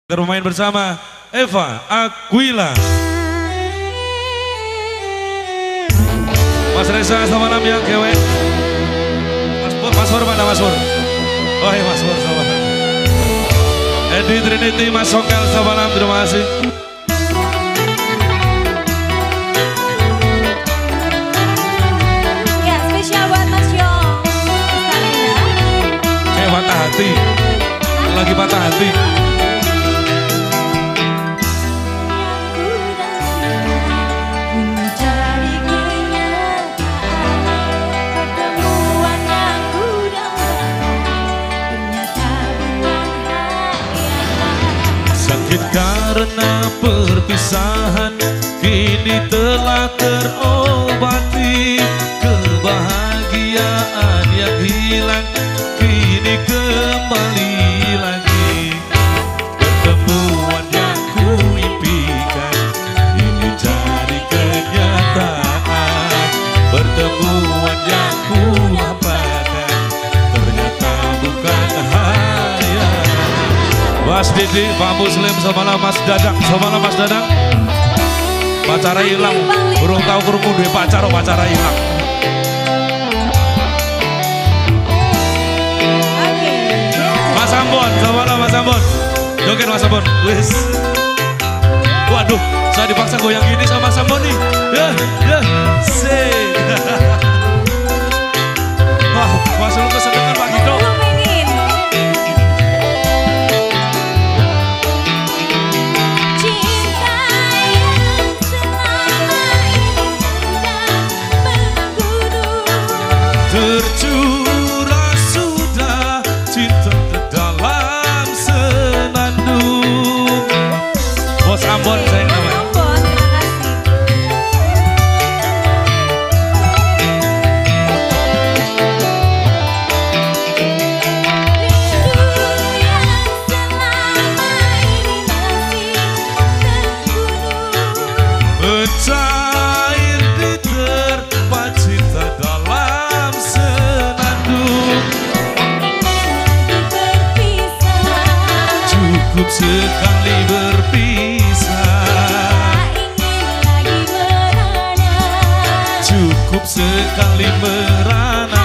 Bermain bersama Eva Aquila. Mas Reza selamat malam ya kewe. Mas Pur mana Mas Pur? Oh iya Mas Pur selamat malam. Edi Trinity Mas Songkel selamat malam, terima kasih. Ya spesial buat Mas Yong. Kayak patah hati. Lagi patah hati. Karena perpisahan kini telah terobati, kebahagiaan yang hilang kini kembali lagi. Pertemuan yang ku impikan ini jadi kenyataan. Pertemuan yang ku harapkan ternyata bukan hayal. Mas Didi, Pak Muslim, selamat malam Mas Dadang, selamat malam Mas Dadang. Pacara hilang, burung tahu kurungku dua pacara hilang. Mas Ambon, selamat malam Mas Ambon. Joget Mas Ambon, wis. Waduh, saya dipaksa goyang gini sama Mas Ambon nih. Wah, Mas lu kesenangan Pak Gito. Tercurah sudah cinta dalam senandung. Bos Ambon saya namanya. Ambon, terima kasih. Rindu yang selama ini masih terbunuh. Mencair di terpa cinta dalam senandung. Cukup sekali berpisah, cukup sekali merana.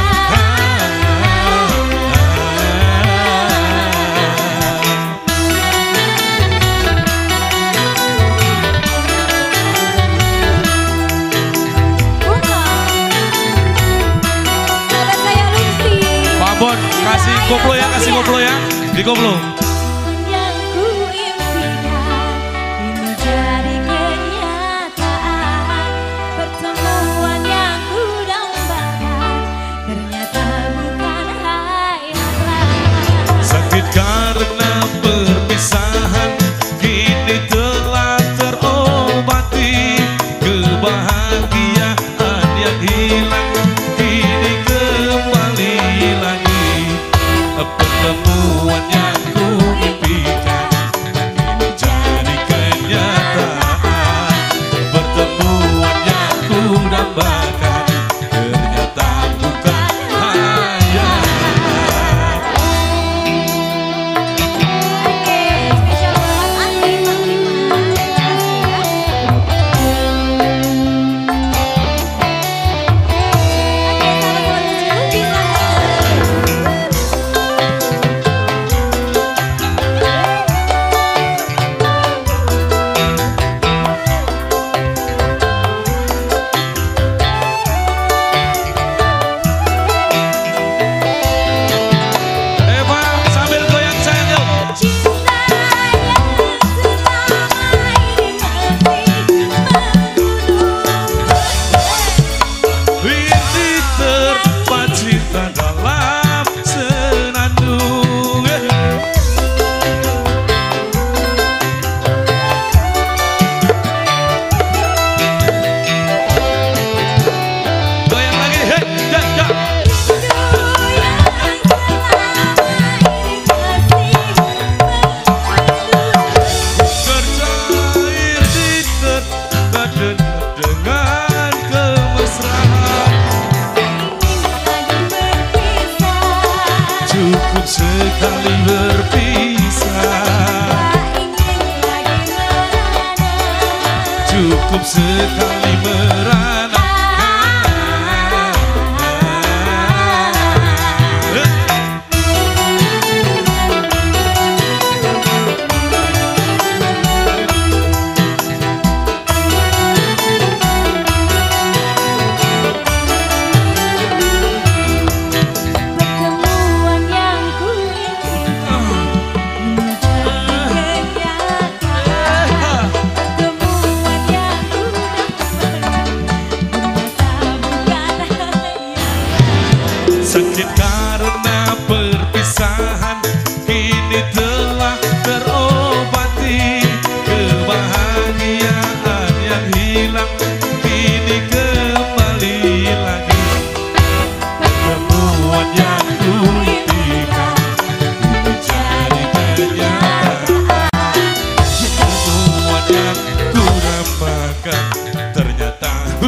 Pak Bon, kasih koplo ya, kasih koplo ya, di koplo. Karena perpisahan kini telah terobati, kebahagiaan yang hilang kini kembali lagi. Pertemuan yang ku impikan kini jadi kenyataan. Pertemuan yang ku dambakan ternyata bukan hayal.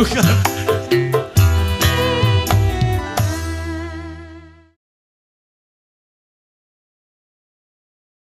Bukan.